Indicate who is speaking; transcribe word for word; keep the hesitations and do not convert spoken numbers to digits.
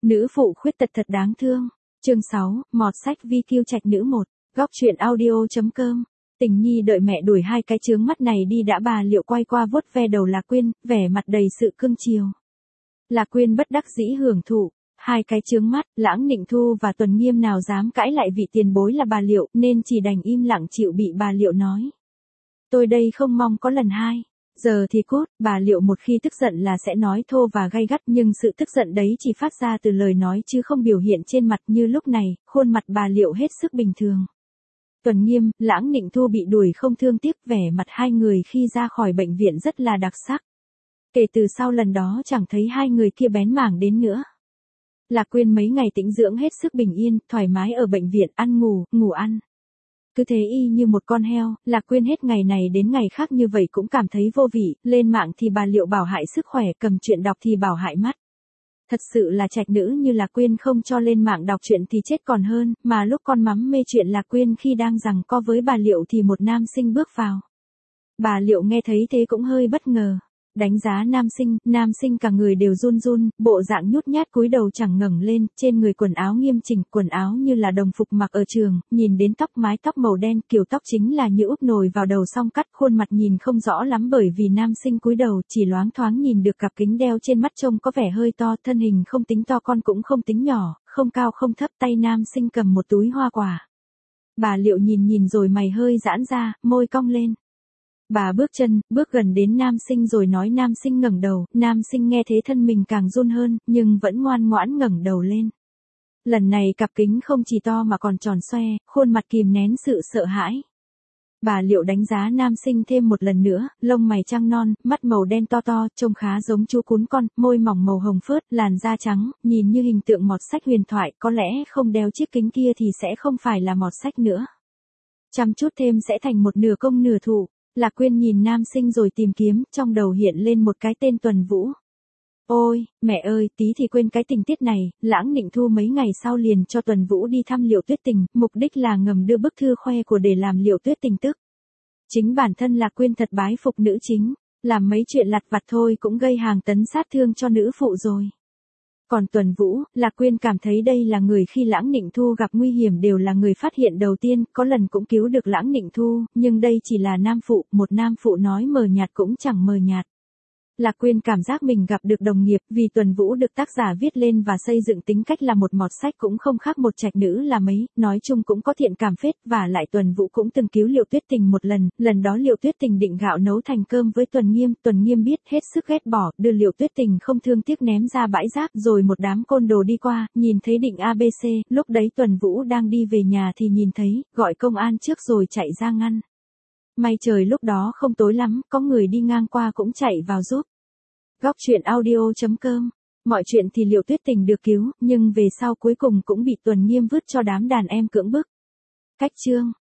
Speaker 1: Nữ phụ khuyết tật thật đáng thương. Chương sáu, mọt sách vi kiêu trạch nữ một. Góc truyện audio.com. Tình Nhi đợi mẹ đuổi hai cái chướng mắt này đi đã, bà Liệu quay qua vuốt ve đầu Lạc Quyên, vẻ mặt đầy sự cưng chiều. Lạc Quyên bất đắc dĩ hưởng thụ. Hai cái chướng mắt, Lãng Nịnh Thu và Tuần Nghiêm nào dám cãi lại vị tiền bối là bà Liệu, nên chỉ đành im lặng chịu bị bà Liệu nói. Tôi đây không mong có lần hai. Giờ thì cốt, bà Liệu một khi tức giận là sẽ nói thô và gay gắt, nhưng sự tức giận đấy chỉ phát ra từ lời nói chứ không biểu hiện trên mặt. Như lúc này, khuôn mặt bà Liệu hết sức bình thường. Tuần Nghiêm, Lãng Nịnh Thu bị đuổi không thương tiếc, vẻ mặt hai người khi ra khỏi bệnh viện rất là đặc sắc. Kể từ sau lần đó chẳng thấy hai người kia bén mảng đến nữa. Lạc Quyên mấy ngày tĩnh dưỡng hết sức bình yên, thoải mái ở bệnh viện, ăn ngủ, ngủ ăn. Cứ thế y như một con heo, Lạc Quyên hết ngày này đến ngày khác như vậy cũng cảm thấy vô vị, lên mạng thì bà Liệu bảo hại sức khỏe, cầm chuyện đọc thì bảo hại mắt. Thật sự là trạch nữ như Lạc Quyên không cho lên mạng đọc chuyện thì chết còn hơn, mà lúc con mắm mê chuyện Lạc Quyên khi đang giằng co với bà Liệu thì một nam sinh bước vào. Bà Liệu nghe thấy thế cũng hơi bất ngờ. Đánh giá nam sinh, nam sinh cả người đều run run, bộ dạng nhút nhát cúi đầu chẳng ngẩng lên, trên người quần áo nghiêm chỉnh, quần áo như là đồng phục mặc ở trường, nhìn đến tóc mái tóc màu đen, kiểu tóc chính là như úp nồi vào đầu xong cắt, khuôn mặt nhìn không rõ lắm bởi vì nam sinh cúi đầu, chỉ loáng thoáng nhìn được cặp kính đeo trên mắt trông có vẻ hơi to, thân hình không tính to con cũng không tính nhỏ, không cao không thấp, tay nam sinh cầm một túi hoa quả. Bà Liệu nhìn nhìn rồi mày hơi giãn ra, môi cong lên. Bà bước chân, bước gần đến nam sinh rồi nói. Nam sinh ngẩng đầu, nam sinh nghe thế thân mình càng run hơn, nhưng vẫn ngoan ngoãn ngẩng đầu lên. Lần này cặp kính không chỉ to mà còn tròn xoe, khuôn mặt kìm nén sự sợ hãi. Bà Liệu đánh giá nam sinh thêm một lần nữa, lông mày trăng non, mắt màu đen to to, trông khá giống chú cún con, môi mỏng màu hồng phớt, làn da trắng, nhìn như hình tượng mọt sách huyền thoại, có lẽ không đeo chiếc kính kia thì sẽ không phải là mọt sách nữa. Chăm chút thêm sẽ thành một nửa công nửa thủ. Lạc Quyên nhìn nam sinh rồi tìm kiếm, trong đầu hiện lên một cái tên Tuần Vũ. Ôi, mẹ ơi, tí thì quên cái tình tiết này, Lãng Nịnh Thu mấy ngày sau liền cho Tuần Vũ đi thăm Liệu Tuyết Tình, mục đích là ngầm đưa bức thư khoe của để làm Liệu Tuyết Tình tức. Chính bản thân Lạc Quyên thật bái phục nữ chính, làm mấy chuyện lặt vặt thôi cũng gây hàng tấn sát thương cho nữ phụ rồi. Còn Tuần Vũ, Lạc Quyên cảm thấy đây là người khi Lãng Nịnh Thu gặp nguy hiểm đều là người phát hiện đầu tiên, có lần cũng cứu được Lãng Nịnh Thu, nhưng đây chỉ là nam phụ, một nam phụ nói mờ nhạt cũng chẳng mờ nhạt. Lạc Quyên cảm giác mình gặp được đồng nghiệp, vì Tuần Vũ được tác giả viết lên và xây dựng tính cách là một mọt sách cũng không khác một trạch nữ là mấy, nói chung cũng có thiện cảm phết, và lại Tuần Vũ cũng từng cứu Liệu Tuyết Tình một lần, lần đó Liệu Tuyết Tình định gạo nấu thành cơm với Tuần Nghiêm, Tuần Nghiêm biết hết sức ghét bỏ, đưa Liệu Tuyết Tình không thương tiếc ném ra bãi rác, rồi một đám côn đồ đi qua, nhìn thấy định a bê xê, lúc đấy Tuần Vũ đang đi về nhà thì nhìn thấy, gọi công an trước rồi chạy ra ngăn. May trời lúc đó không tối lắm, có người đi ngang qua cũng chạy vào giúp. Góc truyện audio.com. Mọi chuyện thì Liệu Tuyết Tình được cứu, nhưng về sau cuối cùng cũng bị Tuần Nghiêm vứt cho đám đàn em cưỡng bức. Cách chương